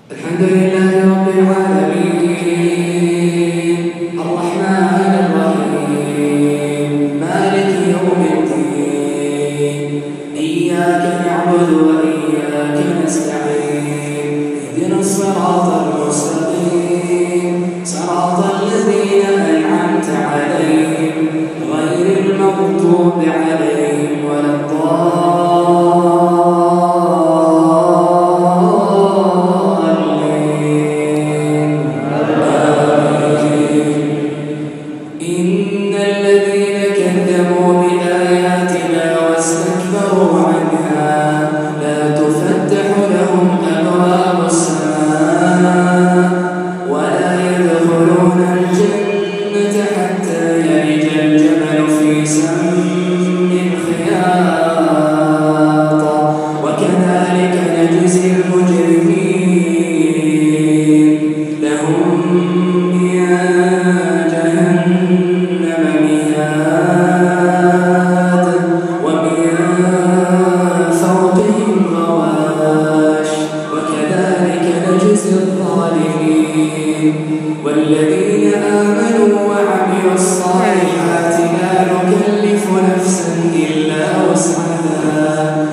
الحمد لله رب العالمين الرحمن الرحيم مالك يوم الدين إياك نعبد وإياك نستعين اهدنا الصراط المستقيم صراط الذين أنعمت عليهم غير المغضوب عليهم ولا إن الذين كذبوا بآياتنا واستكبروا عنها لا تفتح لهم أبواب السماء ولا يدخلون الجنة حتى يلج الجمل في سم الخياط وكذلك نجزي المجرمين لهم والذين آمنوا وعملوا الصالحات لا نكلف نفسا إلا وسعها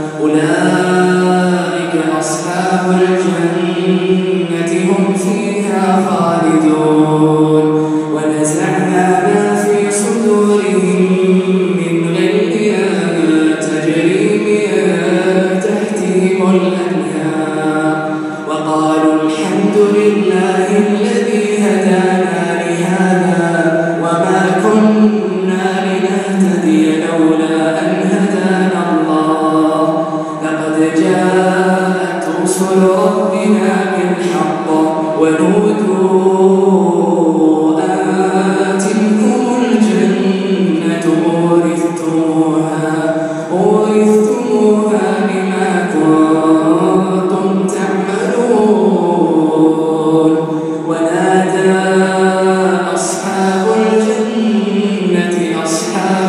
أولئك أصحاب الجنة هم فيها خالدون ونزعنا ما في صدورهم من غل تجري من تحتهم الأنهار وقالوا الحمد لله الذي هدانا لهذا وما كنا لنهتدي لولا أن هدانا الله لقد جاءت رسل ربنا بالحق ونودوا أن تلكم الجنة أورثتموها بما كنتم تعملون ونادى أصحاب الجنة أصحاب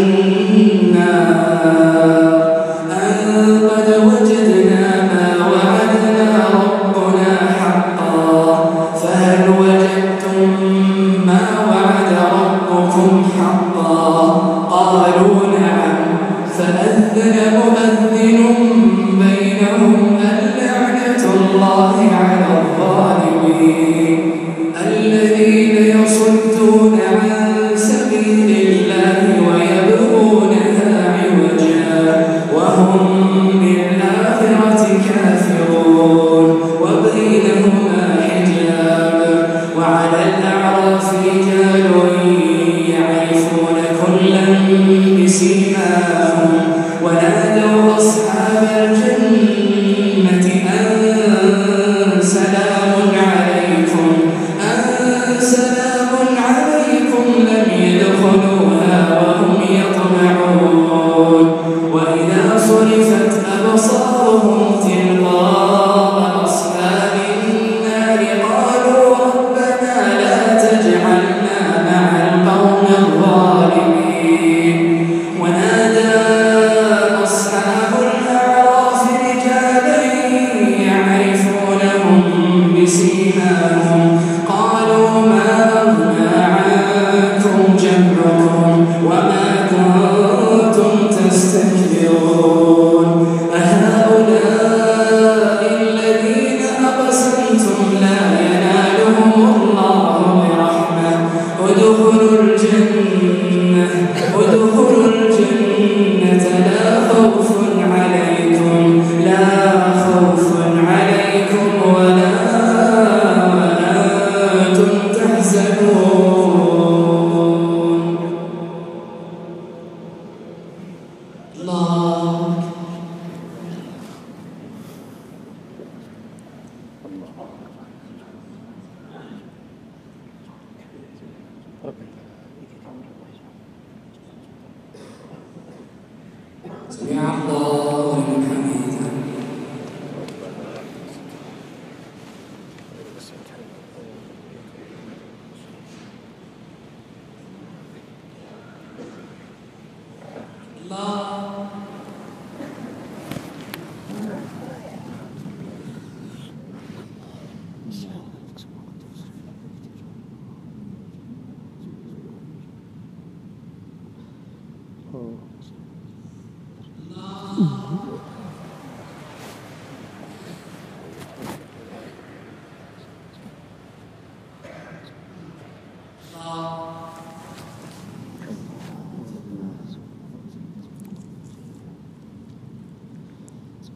النار أن قد وجدنا ما وعدنا ربنا حقا فهل وجدتم ما وعد ربكم حقا قالوا نعم فأذن مؤذن بينهم اللعنة الله على الظالمين الذين يصدون عن سبيل الله ويبغونها عوجا وهم بالآخرة كافرون وبينهما حجاب وعلى الأعراف رجال يعرفون كلا بسيماهم ونادوا أصحاب الجنة أن سلام عليكم لم يدخلوها وهم يطمعون وإذا صرفت أبصارهم تلقاء أصحاب النار قالوا ربنا لا تجعلنا مع القوم الظالمين ونادى أصحاب الأعراف رجالا يعرفونهم بسيماهم قالوا ما أغنى عنكم جمعكم وما كنتم تستكبرون أهؤلاء الذين أقسمتم لا ينالهم الله برحمة ادخلوا الجنة لا خوف عليكم ولا أنتم تحزنون الله سمع الله لمن حمده الله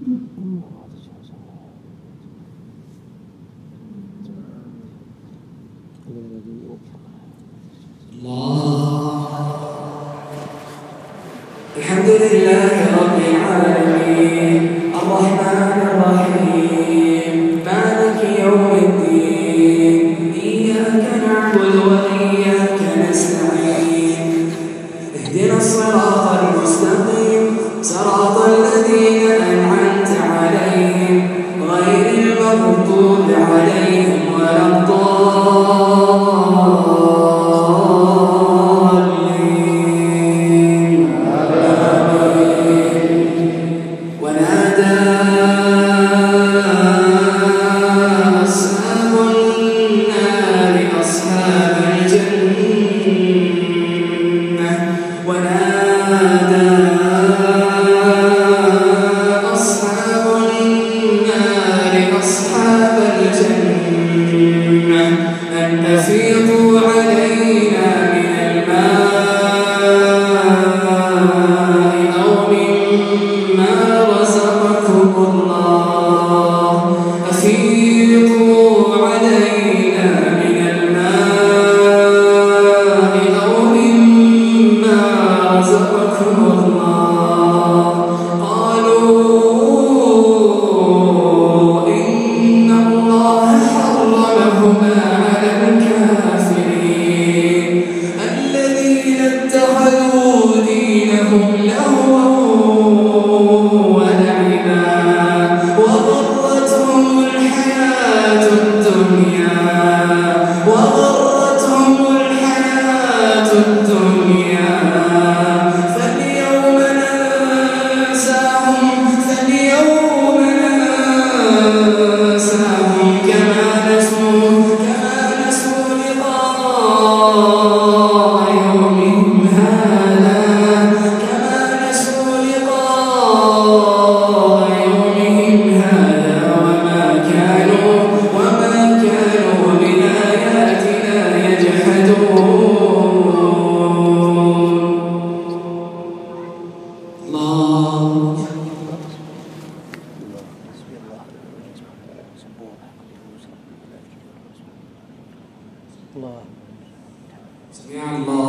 الحمد لله رب العالمين الرحمن الرحيم مالك يوم الدين إياك نعبد وإياك نستعين اهدنا الصراط المستقيم صراط الذين أنعمت عليهم غير المغضوب عليهم ولا الضالين. ونادى أصحاب النار أصحاب الجنة ونادى أصحاب النار أصحاب الجنة أن أفيضوا علينا من الماء أو مما رزقكم الله أفيضوا علينا من الماء أو مما رزقكم الله قالوا إن الله حرمهما على الكافرين الذين اتخذوا دينهم لهوا ولعبا وغرتهم الحياة الدنيا فاليوم ننساهم كما نسوا لقاء يومهم هذا وما كانوا بآياتنا يجحدون. الله سمع الله